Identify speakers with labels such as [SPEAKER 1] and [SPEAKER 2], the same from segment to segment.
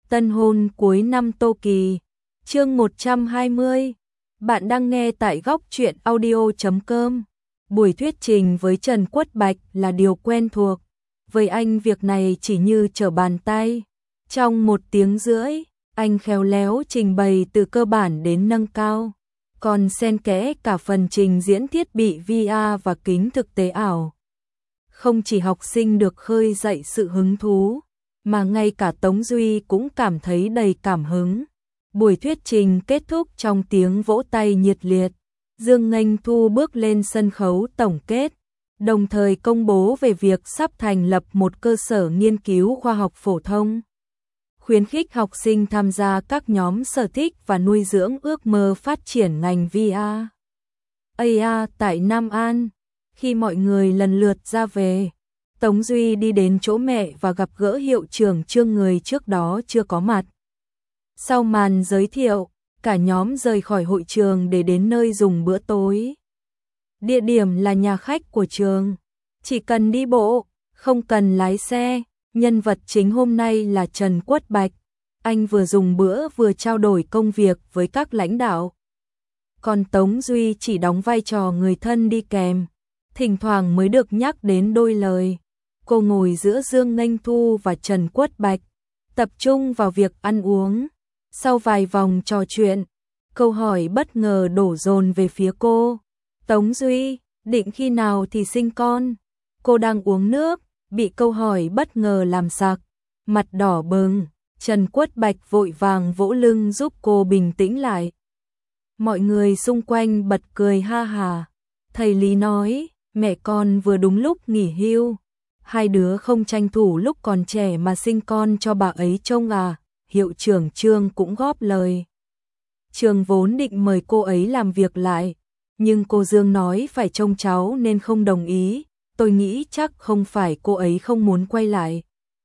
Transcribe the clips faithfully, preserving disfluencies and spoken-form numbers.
[SPEAKER 1] Tân hôn cuối năm Tô Kỳ. Chương một trăm hai mươi. Bạn đang nghe tại góc truyện audio chấm com. Buổi thuyết trình với Trần Quất Bạch là điều quen thuộc. Với anh việc này chỉ như trở bàn tay. Trong một tiếng rưỡi, anh khéo léo trình bày từ cơ bản đến nâng cao. Còn xen kẽ cả phần trình diễn thiết bị vê rờ và kính thực tế ảo. Không chỉ học sinh được khơi dậy sự hứng thú, mà ngay cả Tống Duy cũng cảm thấy đầy cảm hứng. Buổi thuyết trình kết thúc trong tiếng vỗ tay nhiệt liệt. Dương Nghênh Thu bước lên sân khấu tổng kết, đồng thời công bố về việc sắp thành lập một cơ sở nghiên cứu khoa học phổ thông, khuyến khích học sinh tham gia các nhóm sở thích và nuôi dưỡng ước mơ phát triển ngành vê rờ, a rờ tại Nam An. Khi mọi người lần lượt ra về, Tống Duy đi đến chỗ mẹ và gặp gỡ hiệu trưởng Trương, người trước đó chưa có mặt. Sau màn giới thiệu, cả nhóm rời khỏi hội trường để đến nơi dùng bữa tối. Địa điểm là nhà khách của trường, chỉ cần đi bộ, không cần lái xe. Nhân vật chính hôm nay là Trần Quất Bạch. Anh vừa dùng bữa vừa trao đổi công việc với các lãnh đạo. Còn Tống Duy chỉ đóng vai trò người thân đi kèm, thỉnh thoảng mới được nhắc đến đôi lời. Cô ngồi giữa Dương Nghênh Thu và Trần Quất Bạch, tập trung vào việc ăn uống. Sau vài vòng trò chuyện, câu hỏi bất ngờ đổ dồn về phía cô. Tống Duy, định khi nào thì sinh con? Cô đang uống nước, bị câu hỏi bất ngờ làm sặc, mặt đỏ bừng. Trần Quất Bạch vội vàng vỗ lưng giúp cô bình tĩnh lại. Mọi người xung quanh bật cười ha hà. Thầy Lý nói, mẹ con vừa đúng lúc nghỉ hưu, hai đứa không tranh thủ lúc còn trẻ mà sinh con cho bà ấy trông à? Hiệu trưởng Trương cũng góp lời. Trường vốn định mời cô ấy làm việc lại, nhưng cô Dương nói phải trông cháu nên không đồng ý. Tôi nghĩ chắc không phải cô ấy không muốn quay lại,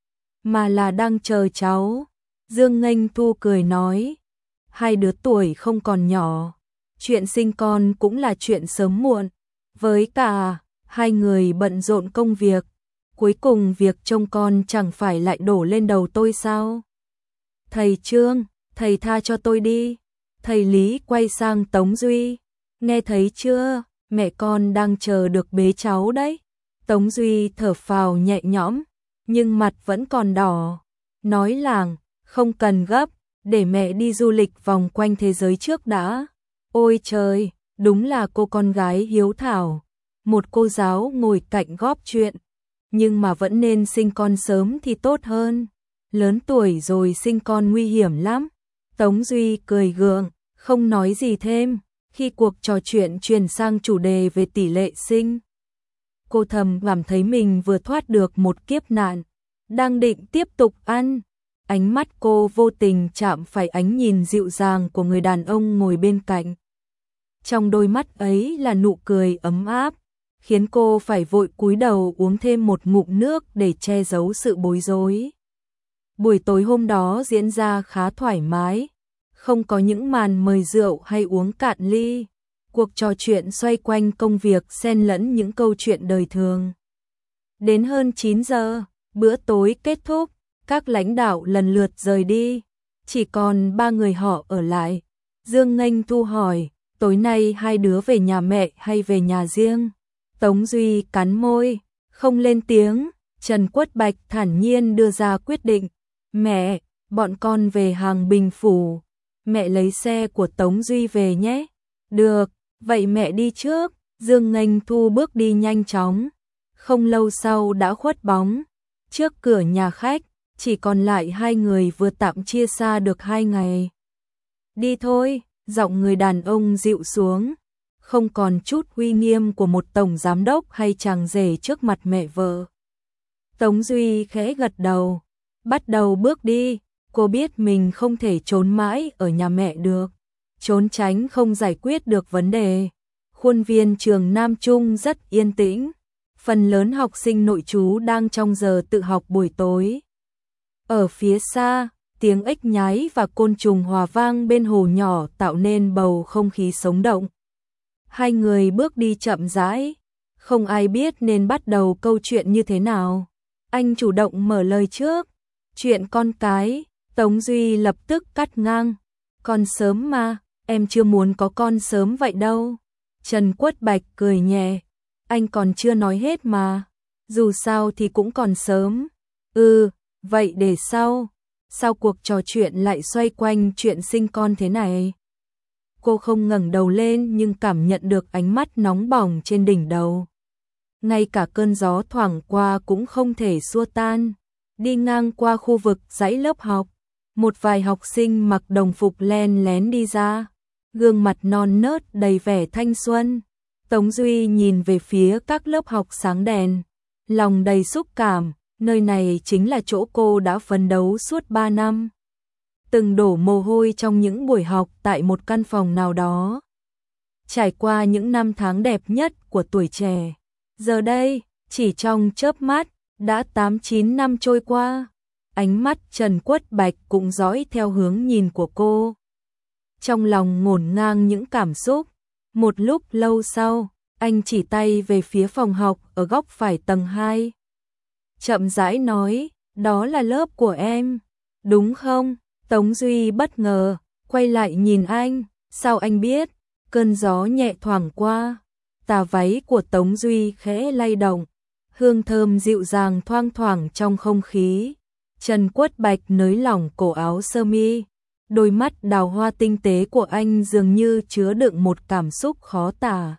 [SPEAKER 1] mà là đang chờ cháu. Dương Nghênh Thu cười nói, hai đứa tuổi không còn nhỏ, chuyện sinh con cũng là chuyện sớm muộn. Với cả, hai người bận rộn công việc, cuối cùng việc trông con chẳng phải lại đổ lên đầu tôi sao? Thầy Trương, thầy tha cho tôi đi. Thầy Lý quay sang Tống Duy, nghe thấy chưa, mẹ con đang chờ được bế cháu đấy. Tống Duy thở phào nhẹ nhõm, nhưng mặt vẫn còn đỏ. Nói làng, không cần gấp, để mẹ đi du lịch vòng quanh thế giới trước đã. Ôi trời, đúng là cô con gái hiếu thảo. Một cô giáo ngồi cạnh góp chuyện, nhưng mà vẫn nên sinh con sớm thì tốt hơn. Lớn tuổi rồi sinh con nguy hiểm lắm. Tống Duy cười gượng, không nói gì thêm. Khi cuộc trò chuyện chuyển sang chủ đề về tỷ lệ sinh, cô thầm cảm thấy mình vừa thoát được một kiếp nạn, đang định tiếp tục ăn. Ánh mắt cô vô tình chạm phải ánh nhìn dịu dàng của người đàn ông ngồi bên cạnh. Trong đôi mắt ấy là nụ cười ấm áp, khiến cô phải vội cúi đầu uống thêm một ngụm nước để che giấu sự bối rối. Buổi tối hôm đó diễn ra khá thoải mái, không có những màn mời rượu hay uống cạn ly. Cuộc trò chuyện xoay quanh công việc xen lẫn những câu chuyện đời thường. Đến hơn chín giờ, bữa tối kết thúc, các lãnh đạo lần lượt rời đi, chỉ còn ba người họ ở lại. Dương Nghênh Thu hỏi, tối nay hai đứa về nhà mẹ hay về nhà riêng? Tống Duy cắn môi, không lên tiếng. Trần Quất Bạch thản nhiên đưa ra quyết định, mẹ, bọn con về Hàng Bình Phủ, mẹ lấy xe của Tống Duy về nhé. Được, vậy mẹ đi trước. Dương Nghênh Thu bước đi nhanh chóng, không lâu sau đã khuất bóng. Trước cửa nhà khách, chỉ còn lại hai người vừa tạm chia xa được hai ngày. Đi thôi, giọng người đàn ông dịu xuống, không còn chút uy nghiêm của một tổng giám đốc hay chàng rể trước mặt mẹ vợ. Tống Duy khẽ gật đầu, bắt đầu bước đi. Cô biết mình không thể trốn mãi ở nhà mẹ được, trốn tránh không giải quyết được vấn đề. Khuôn viên trường Nam Trung rất yên tĩnh, phần lớn học sinh nội trú đang trong giờ tự học buổi tối. Ở phía xa, tiếng ếch nhái và côn trùng hòa vang bên hồ nhỏ tạo nên bầu không khí sống động. Hai người bước đi chậm rãi, không ai biết nên bắt đầu câu chuyện như thế nào. Anh chủ động mở lời trước, chuyện con cái, Tống Duy lập tức cắt ngang. Còn sớm mà, em chưa muốn có con sớm vậy đâu. Trần Quất Bạch cười nhẹ. Anh còn chưa nói hết mà. Dù sao thì cũng còn sớm. Ừ, vậy để sau. Sao cuộc trò chuyện lại xoay quanh chuyện sinh con thế này? Cô không ngẩng đầu lên nhưng cảm nhận được ánh mắt nóng bỏng trên đỉnh đầu. Ngay cả cơn gió thoảng qua cũng không thể xua tan. Đi ngang qua khu vực dãy lớp học, một vài học sinh mặc đồng phục len lén đi ra, gương mặt non nớt đầy vẻ thanh xuân. Tống Duy nhìn về phía các lớp học sáng đèn, lòng đầy xúc cảm, nơi này chính là chỗ cô đã phấn đấu suốt ba năm. Từng đổ mồ hôi trong những buổi học tại một căn phòng nào đó. Trải qua những năm tháng đẹp nhất của tuổi trẻ. Giờ đây, chỉ trong chớp mắt, đã tám chín năm trôi qua. Ánh mắt Trần Quất Bạch cũng dõi theo hướng nhìn của cô. Trong lòng ngổn ngang những cảm xúc. Một lúc lâu sau, anh chỉ tay về phía phòng học ở góc phải tầng hai. Chậm rãi nói, đó là lớp của em, đúng không? Tống Duy bất ngờ, quay lại nhìn anh, sao anh biết? Cơn gió nhẹ thoảng qua, tà váy của Tống Duy khẽ lay động, hương thơm dịu dàng thoang thoảng trong không khí. Trần Quất Bạch nới lỏng cổ áo sơ mi, đôi mắt đào hoa tinh tế của anh dường như chứa đựng một cảm xúc khó tả.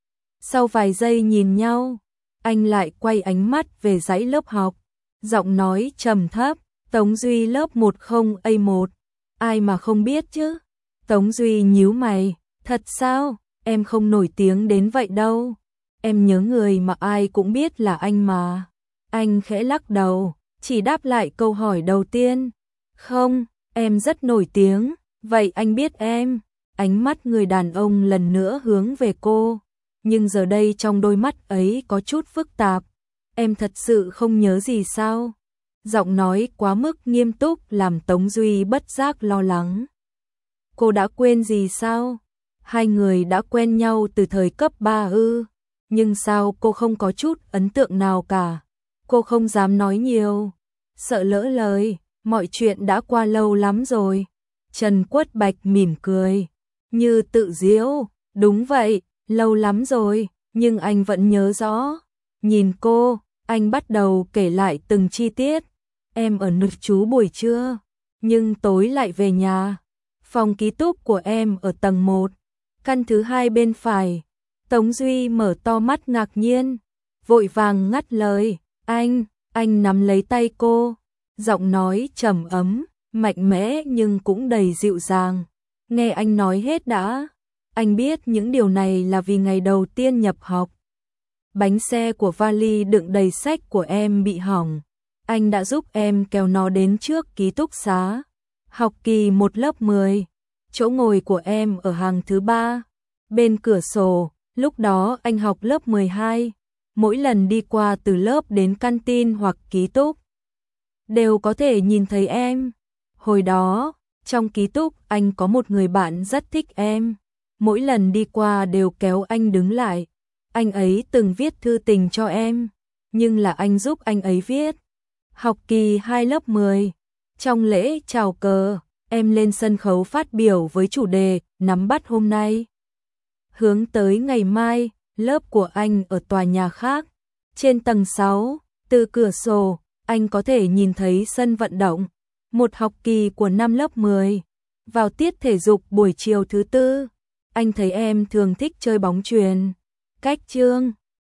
[SPEAKER 1] Sau vài giây nhìn nhau, anh lại quay ánh mắt về dãy lớp học, giọng nói trầm thấp, Tống Duy lớp một không A một, ai mà không biết chứ? Tống Duy nhíu mày, thật sao, em không nổi tiếng đến vậy đâu, em nhớ người mà ai cũng biết là anh mà. Anh khẽ lắc đầu, chỉ đáp lại câu hỏi đầu tiên, không, em rất nổi tiếng, vậy anh biết em? Ánh mắt người đàn ông lần nữa hướng về cô, nhưng giờ đây trong đôi mắt ấy có chút phức tạp, em thật sự không nhớ gì sao? Giọng nói quá mức nghiêm túc làm Tống Duy bất giác lo lắng. Cô đã quên gì sao? Hai người đã quen nhau từ thời cấp ba ư, nhưng sao cô không có chút ấn tượng nào cả? Cô không dám nói nhiều, sợ lỡ lời, mọi chuyện đã qua lâu lắm rồi. Trần Quất Bạch mỉm cười, như tự giễu, đúng vậy, lâu lắm rồi, nhưng anh vẫn nhớ rõ. Nhìn cô, anh bắt đầu kể lại từng chi tiết. Em ở nội trú buổi trưa, nhưng tối lại về nhà. Phòng ký túc của em ở tầng một, căn thứ hai bên phải. Tống Duy mở to mắt ngạc nhiên, vội vàng ngắt lời, anh, anh nắm lấy tay cô, giọng nói trầm ấm, mạnh mẽ nhưng cũng đầy dịu dàng. Nghe anh nói hết đã, anh biết những điều này là vì ngày đầu tiên nhập học. Bánh xe của vali đựng đầy sách của em bị hỏng. Anh đã giúp em kéo nó đến trước ký túc xá. Học kỳ một lớp mười, chỗ ngồi của em ở hàng thứ ba, bên cửa sổ, lúc đó anh học lớp mười hai. Mỗi lần đi qua từ lớp đến canteen hoặc ký túc, đều có thể nhìn thấy em. Hồi đó, trong ký túc anh có một người bạn rất thích em. Mỗi lần đi qua đều kéo anh đứng lại. Anh ấy từng viết thư tình cho em, nhưng là anh giúp anh ấy viết. Học kỳ hai lớp mười, trong lễ chào cờ, em lên sân khấu phát biểu với chủ đề nắm bắt hôm nay. Hướng tới ngày mai, lớp của anh ở tòa nhà khác. Trên tầng sáu, từ cửa sổ, anh có thể nhìn thấy sân vận động. Một học kỳ của năm lớp mười. Vào tiết thể dục buổi chiều thứ tư, anh thấy em thường thích chơi bóng chuyền. Cách chương